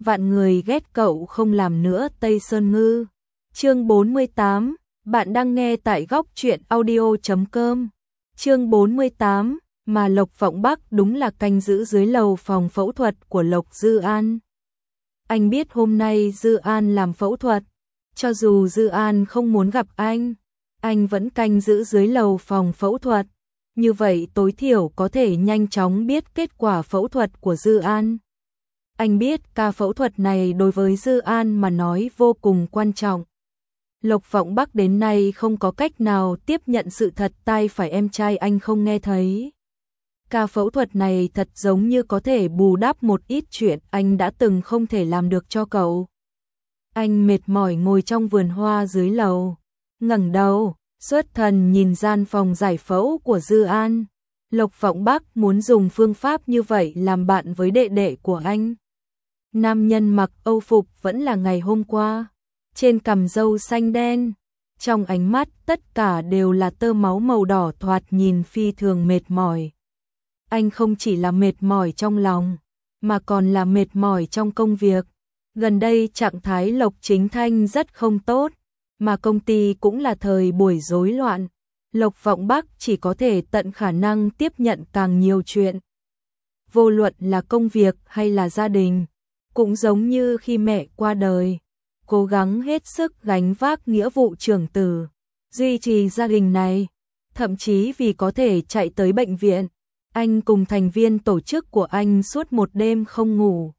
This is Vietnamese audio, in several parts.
vạn người ghét cậu không làm nữa Tây Sơn Ngư. Chương 48, bạn đang nghe tại góc truyện audio.com. Chương 48, mà Lộc Vọng Bắc đúng là canh giữ dưới lầu phòng phẫu thuật của Lộc Dư An. Anh biết hôm nay Dư An làm phẫu thuật, cho dù Dư An không muốn gặp anh vẫn canh giữ dưới lầu phòng phẫu thuật. Như vậy tối thiểu có thể nhanh chóng biết kết quả phẫu thuật của Dư An. Anh biết ca phẫu thuật này đối với Dư An mà nói vô cùng quan trọng. Lộc Vọng Bắc đến nay không có cách nào tiếp nhận sự thật tai phải em trai anh không nghe thấy. Ca phẫu thuật này thật giống như có thể bù đắp một ít chuyện anh đã từng không thể làm được cho cậu. Anh mệt mỏi ngồi trong vườn hoa dưới lầu, ngẩng đầu, xuất thần nhìn gian phòng giải phẫu của Dư An. Lộc Vọng Bắc muốn dùng phương pháp như vậy làm bạn với đệ đệ của anh. Nam nhân mặc Âu phục vẫn là ngày hôm qua, trên cằm râu xanh đen, trong ánh mắt tất cả đều là tơ máu màu đỏ thoạt nhìn phi thường mệt mỏi. Anh không chỉ là mệt mỏi trong lòng, mà còn là mệt mỏi trong công việc. Gần đây trạng thái Lộc Chính Thanh rất không tốt, mà công ty cũng là thời buổi rối loạn. Lộc Vọng Bắc chỉ có thể tận khả năng tiếp nhận càng nhiều chuyện. Vô luận là công việc hay là gia đình, cũng giống như khi mẹ qua đời, cố gắng hết sức gánh vác nghĩa vụ trưởng tử, duy trì gia đình này. Thậm chí vì có thể chạy tới bệnh viện, anh cùng thành viên tổ chức của anh suốt một đêm không ngủ.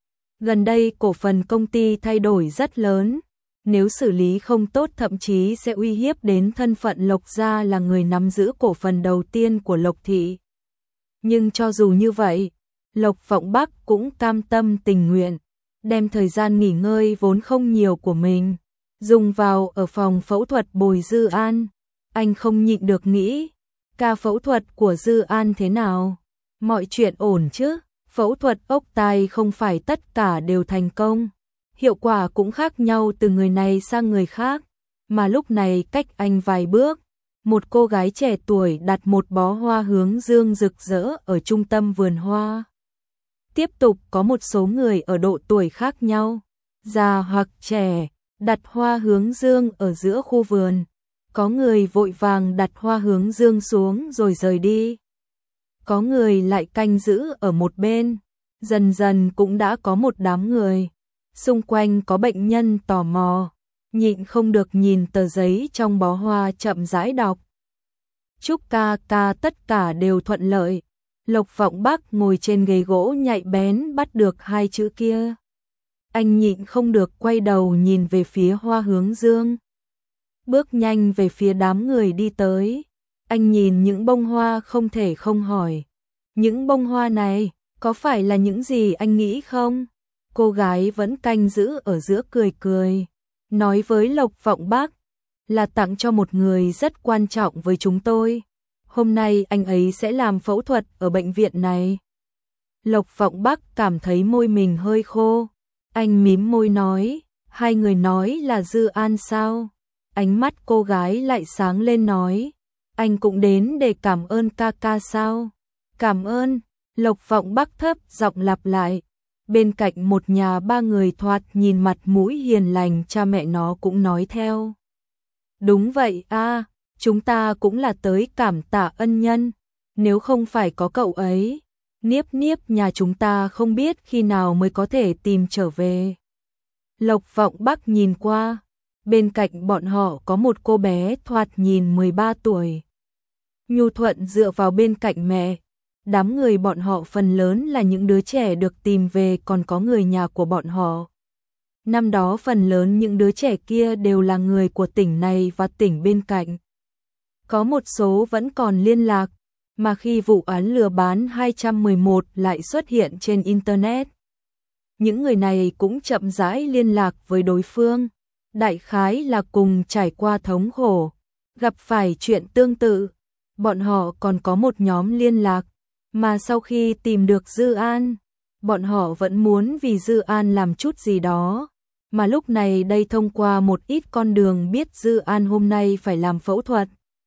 Gần đây cổ phần công ty thay đổi rất lớn, nếu xử lý không tốt thậm chí sẽ uy hiếp đến thân phận Lộc gia là người nắm giữ cổ phần đầu tiên của Lộc thị. Nhưng cho dù như vậy, Lộc Vọng Bắc cũng cam tâm tình nguyện, đem thời gian nghỉ ngơi vốn không nhiều của mình, dùng vào ở phòng phẫu thuật bồi Dư An. Anh không nhịn được nghĩ, ca phẫu thuật của Dư An thế nào? Mọi chuyện ổn chứ? Phẫu thuật ốc tai không phải tất cả đều thành công, hiệu quả cũng khác nhau từ người này sang người khác, mà lúc này cách anh vài bước, một cô gái trẻ tuổi đặt một bó hoa hướng dương rực rỡ ở trung tâm vườn hoa. Tiếp tục có một số người ở độ tuổi khác nhau, già hoặc trẻ, đặt hoa hướng dương ở giữa khu vườn. Có người vội vàng đặt hoa hướng dương xuống rồi rời đi. Có người lại canh giữ ở một bên. Dần dần cũng đã có một đám người. Xung quanh có bệnh nhân tò mò, nhịn không được nhìn tờ giấy trong bó hoa chậm rãi đọc. Chúc ca ca tất cả đều thuận lợi. Lộc Vọng Bắc ngồi trên ghế gỗ nhạy bén bắt được hai chữ kia. Anh nhịn không được quay đầu nhìn về phía hoa hướng dương. Bước nhanh về phía đám người đi tới. Anh nhìn những bông hoa không thể không hỏi. Những bông hoa này, có phải là những gì anh nghĩ không? Cô gái vẫn canh giữ ở giữa cười cười. Nói với Lộc Vọng Bắc, là tặng cho một người rất quan trọng với chúng tôi. Hôm nay anh ấy sẽ làm phẫu thuật ở bệnh viện này. Lộc Vọng Bắc cảm thấy môi mình hơi khô. Anh mím môi nói, hai người nói là Dư An sao? Ánh mắt cô gái lại sáng lên nói, anh cũng đến để cảm ơn ca ca sao? Cảm ơn, Lộc Vọng Bắc thấp giọng lặp lại. Bên cạnh một nhà ba người thoạt nhìn mặt mũi hiền lành cha mẹ nó cũng nói theo. Đúng vậy a, chúng ta cũng là tới cảm tạ ân nhân, nếu không phải có cậu ấy, Niếp Niếp nhà chúng ta không biết khi nào mới có thể tìm trở về. Lộc Vọng Bắc nhìn qua, bên cạnh bọn họ có một cô bé thoạt nhìn 13 tuổi. Nhu thuận dựa vào bên cạnh mẹ. Đám người bọn họ phần lớn là những đứa trẻ được tìm về, còn có người nhà của bọn họ. Năm đó phần lớn những đứa trẻ kia đều là người của tỉnh này và tỉnh bên cạnh. Có một số vẫn còn liên lạc, mà khi vụ án lừa bán 211 lại xuất hiện trên Internet, những người này cũng chậm rãi liên lạc với đối phương. Đại khái là cùng trải qua thống khổ, gặp phải chuyện tương tự. Bọn họ còn có một nhóm liên lạc, mà sau khi tìm được Dư An, bọn họ vẫn muốn vì Dư An làm chút gì đó. Mà lúc này đây thông qua một ít con đường biết Dư An hôm nay phải làm phẫu thuật.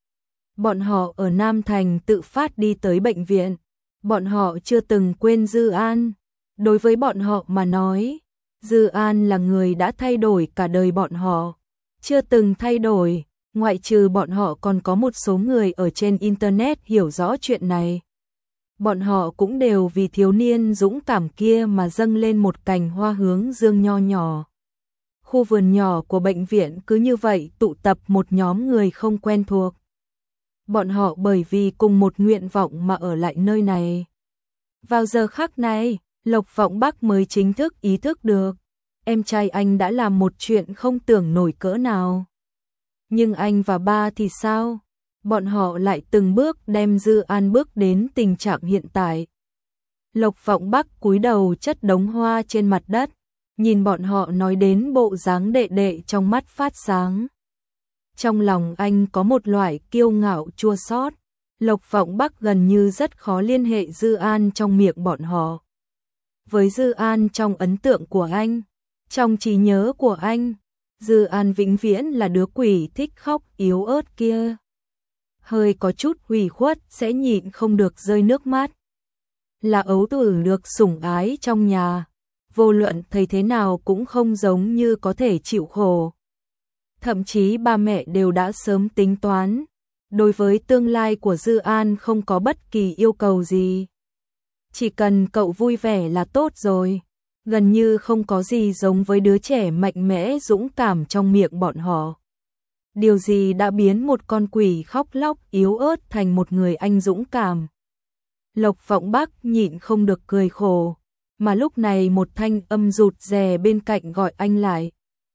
Bọn họ ở Nam Thành tự phát đi tới bệnh viện. Bọn họ chưa từng quên Dư An. Đối với bọn họ mà nói, Dư An là người đã thay đổi cả đời bọn họ. Chưa từng thay đổi, ngoại trừ bọn họ còn có một số người ở trên Internet hiểu rõ chuyện này. Bọn họ cũng đều vì thiếu niên dũng cảm kia mà dâng lên một cành hoa hướng dương nho nhỏ. Khu vườn nhỏ của bệnh viện cứ như vậy tụ tập một nhóm người không quen thuộc. Bọn họ bởi vì cùng một nguyện vọng mà ở lại nơi này. Vào giờ khắc này, Lộc Vọng Bắc mới chính thức ý thức được, em trai anh đã làm một chuyện không tưởng nổi cỡ nào. Nhưng anh và ba thì sao? Bọn họ lại từng bước đem Dư An bước đến tình trạng hiện tại. Lộc Vọng Bắc cúi đầu chất đống hoa trên mặt đất, nhìn bọn họ nói đến bộ dáng đệ đệ trong mắt phát sáng. Trong lòng anh có một loại kiêu ngạo chua xót. Lộc Vọng Bắc gần như rất khó liên hệ Dư An trong miệng bọn họ. Với Dư An trong ấn tượng của anh, trong trí nhớ của anh, Dư An vĩnh viễn là đứa quỷ thích khóc yếu ớt kia. Hơi có chút ủy khuất sẽ nhịn không được rơi nước mắt. Là ấu tử được sủng ái trong nhà, vô luận thấy thế nào cũng không giống như có thể chịu khổ. Thậm chí ba mẹ đều đã sớm tính toán, đối với tương lai của Dư An không có bất kỳ yêu cầu gì. Chỉ cần cậu vui vẻ là tốt rồi, gần như không có gì giống với đứa trẻ mạnh mẽ dũng cảm trong miệng bọn họ. Điều gì đã biến một con quỷ khóc lóc yếu ớt thành một người anh dũng cảm. Lộc Vọng Bắc nhịn không được cười khổ, mà lúc này một thanh âm rụt rè bên cạnh gọi anh lại.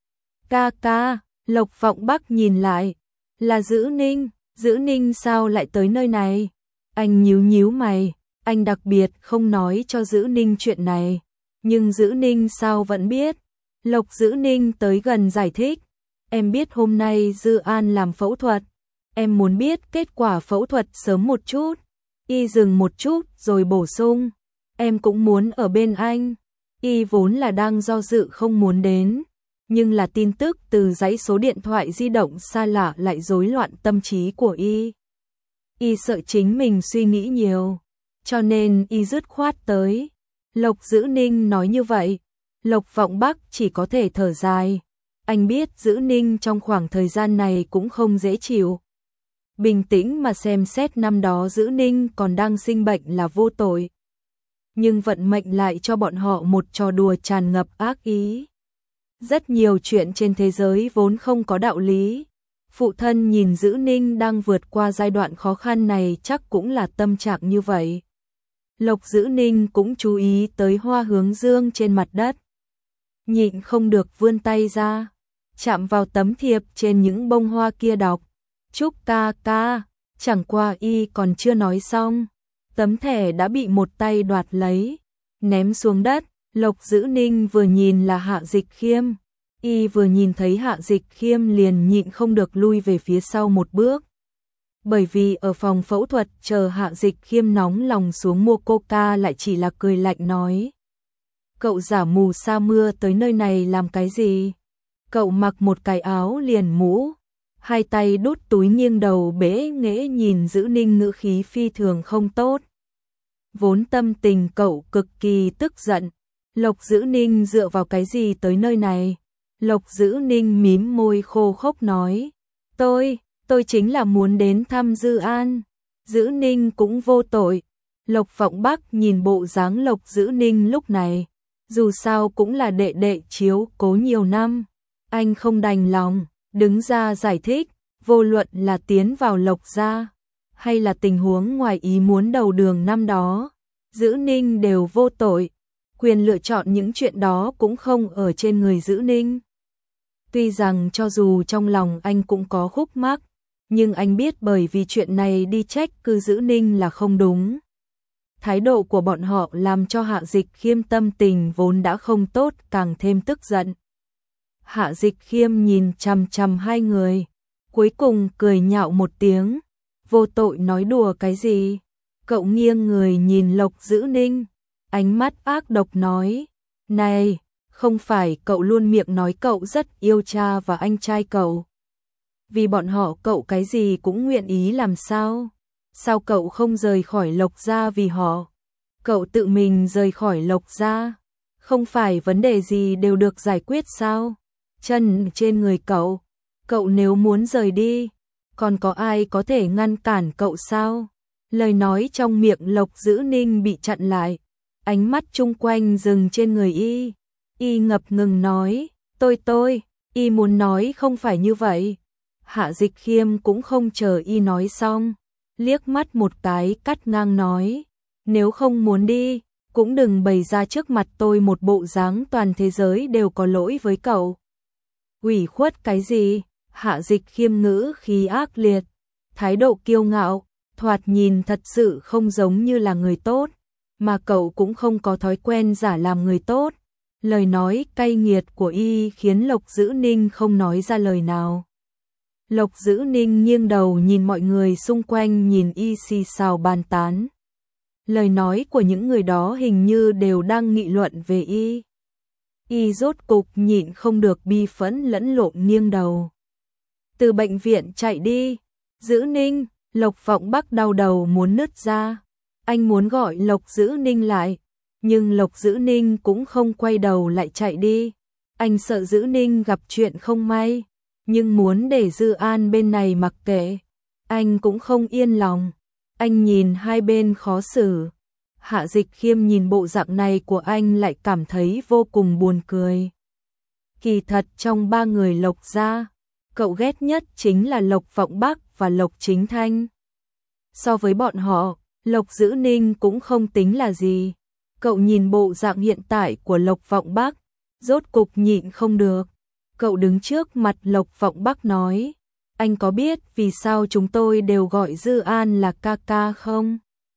Ca ca, Lộc Vọng Bắc nhìn lại, là Dữ Ninh. Dữ Ninh sao lại tới nơi này? Anh nhíu nhíu mày, anh đặc biệt không nói cho Dữ Ninh chuyện này. Nhưng Dữ Ninh sao vẫn biết? Lộc Dữ Ninh tới gần giải thích. Em biết hôm nay Dư An làm phẫu thuật. Em muốn biết kết quả phẫu thuật sớm một chút. Y dừng một chút rồi bổ sung. Em cũng muốn ở bên anh. Y vốn là đang do dự không muốn đến. Nhưng là tin tức từ dãy số điện thoại di động xa lạ lại rối loạn tâm trí của Y. Y sợ chính mình suy nghĩ nhiều, cho nên Y dứt khoát tới. Lộc Dữ Ninh nói như vậy, Lộc Vọng Bắc chỉ có thể thở dài. Anh biết Dữ Ninh trong khoảng thời gian này cũng không dễ chịu. Bình tĩnh mà xem xét năm đó Dữ Ninh còn đang sinh bệnh là vô tội. Nhưng vận mệnh lại cho bọn họ một trò đùa tràn ngập ác ý. Rất nhiều chuyện trên thế giới vốn không có đạo lý. Phụ thân nhìn Dữ Ninh đang vượt qua giai đoạn khó khăn này chắc cũng là tâm trạng như vậy. Lộc Dữ Ninh cũng chú ý tới hoa hướng dương trên mặt đất. Nhịn không được vươn tay ra, chạm vào tấm thiệp trên những bông hoa kia đọc. Chúc ca ca, chẳng qua Y còn chưa nói xong. Tấm thẻ đã bị một tay đoạt lấy, ném xuống đất. Lộc Dữ Ninh vừa nhìn là Hạ Dịch Khiêm. Y vừa nhìn thấy Hạ Dịch Khiêm liền nhịn không được lui về phía sau một bước. Bởi vì ở phòng phẫu thuật chờ Hạ Dịch Khiêm nóng lòng xuống mua coca lại chỉ là cười lạnh nói. Cậu giả mù sa mưa tới nơi này làm cái gì? Cậu mặc một cái áo liền mũ, hai tay đút túi nghiêng đầu bẽ nghễ nhìn Dữ Ninh ngữ khí phi thường không tốt. Vốn tâm tình cậu cực kỳ tức giận. Lộc Dữ Ninh dựa vào cái gì tới nơi này? Lộc Dữ Ninh mím môi khô khốc nói. Tôi chính là muốn đến thăm Dư An. Dữ Ninh cũng vô tội. Lộc Vọng Bắc nhìn bộ dáng Lộc Dữ Ninh lúc này. Dù sao cũng là đệ đệ chiếu cố nhiều năm. Anh không đành lòng, đứng ra giải thích. Vô luận là tiến vào Lộc gia, hay là tình huống ngoài ý muốn đầu đường năm đó. Dữ Ninh đều vô tội. Quyền lựa chọn những chuyện đó cũng không ở trên người Dữ Ninh. Tuy rằng cho dù trong lòng anh cũng có khúc mắc, nhưng anh biết bởi vì chuyện này đi trách cứ Dữ Ninh là không đúng. Thái độ của bọn họ làm cho Hạ Dịch Khiêm tâm tình vốn đã không tốt càng thêm tức giận. Hạ Dịch Khiêm nhìn chằm chằm hai người, cuối cùng cười nhạo một tiếng. Vô tội nói đùa cái gì? Cậu nghiêng người nhìn Lộc Dữ Ninh, ánh mắt ác độc nói. Này, không phải cậu luôn miệng nói cậu rất yêu cha và anh trai cậu. Vì bọn họ cậu cái gì cũng nguyện ý làm sao? Sao cậu không rời khỏi Lộc gia vì họ? Cậu tự mình rời khỏi Lộc gia. Không phải vấn đề gì đều được giải quyết sao? Chân trên người cậu, cậu nếu muốn rời đi, còn có ai có thể ngăn cản cậu sao? Lời nói trong miệng Lộc Dữ Ninh bị chặn lại, ánh mắt chung quanh dừng trên người y. Y ngập ngừng nói, tôi, y muốn nói không phải như vậy. Hạ Dịch Khiêm cũng không chờ y nói xong, liếc mắt một cái cắt ngang nói, nếu không muốn đi, cũng đừng bày ra trước mặt tôi một bộ dáng toàn thế giới đều có lỗi với cậu. Ủy khuất cái gì? Hạ Dịch Khiêm ngữ khí ác liệt, thái độ kiêu ngạo, thoạt nhìn thật sự không giống như là người tốt, mà cậu cũng không có thói quen giả làm người tốt. Lời nói cay nghiệt của y khiến Lộc Dữ Ninh không nói ra lời nào. Lộc Dữ Ninh nghiêng đầu nhìn mọi người xung quanh, nhìn y xì xào bàn tán. Lời nói của những người đó hình như đều đang nghị luận về y. Y rốt cục nhịn không được bi phẫn lẫn lộn nghiêng đầu. Từ bệnh viện chạy đi. Dữ Ninh, Lộc Vọng Bắc đau đầu muốn nứt ra. Anh muốn gọi Lộc Dữ Ninh lại, nhưng Lộc Dữ Ninh cũng không quay đầu lại chạy đi. Anh sợ Dữ Ninh gặp chuyện không may, nhưng muốn để Dư An bên này mặc kệ, anh cũng không yên lòng. Anh nhìn hai bên khó xử. Hạ Dịch Khiêm nhìn bộ dạng này của anh lại cảm thấy vô cùng buồn cười. Kỳ thật trong ba người Lộc gia, cậu ghét nhất chính là Lộc Vọng Bắc và Lộc Chính Thanh. So với bọn họ, Lộc Dữ Ninh cũng không tính là gì. Cậu nhìn bộ dạng hiện tại của Lộc Vọng Bắc, rốt cục nhịn không được. Cậu đứng trước mặt Lộc Vọng Bắc nói, anh có biết vì sao chúng tôi đều gọi Dư An là ca ca không?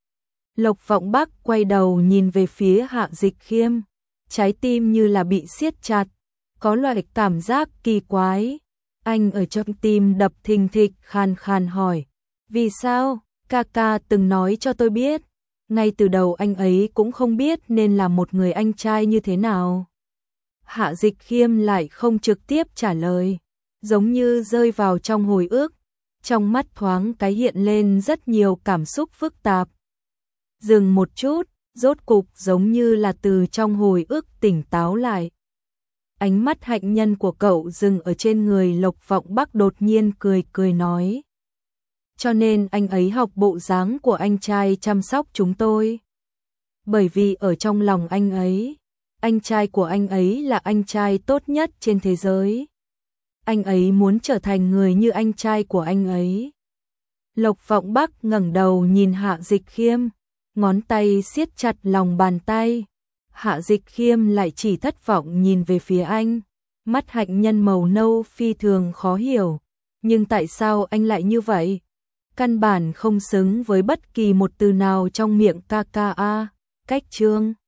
Lộc Vọng Bắc quay đầu nhìn về phía Hạ Dịch Khiêm, trái tim như là bị siết chặt, có loại cảm giác kỳ quái. Anh ở trong tim đập thình thịch, khàn khàn hỏi, vì sao? Ca ca từng nói cho tôi biết, ngay từ đầu anh ấy cũng không biết nên là một người anh trai như thế nào. Hạ Dịch Khiêm lại không trực tiếp trả lời, giống như rơi vào trong hồi ức, trong mắt thoáng cái hiện lên rất nhiều cảm xúc phức tạp. Dừng một chút, rốt cục giống như là từ trong hồi ức tỉnh táo lại. Ánh mắt hạnh nhân của cậu dừng ở trên người Lộc Vọng Bắc, đột nhiên cười cười nói, cho nên anh ấy học bộ dáng của anh trai chăm sóc chúng tôi. Bởi vì ở trong lòng anh ấy, anh trai của anh ấy là anh trai tốt nhất trên thế giới. Anh ấy muốn trở thành người như anh trai của anh ấy. Lộc Vọng Bắc ngẩng đầu nhìn Hạ Dịch Khiêm, ngón tay siết chặt lòng bàn tay. Hạ Dịch Khiêm lại chỉ thất vọng nhìn về phía anh, mắt hạnh nhân màu nâu phi thường khó hiểu. Nhưng tại sao anh lại như vậy? Căn bản không xứng với bất kỳ một từ nào trong miệng ca ca a. Cách chương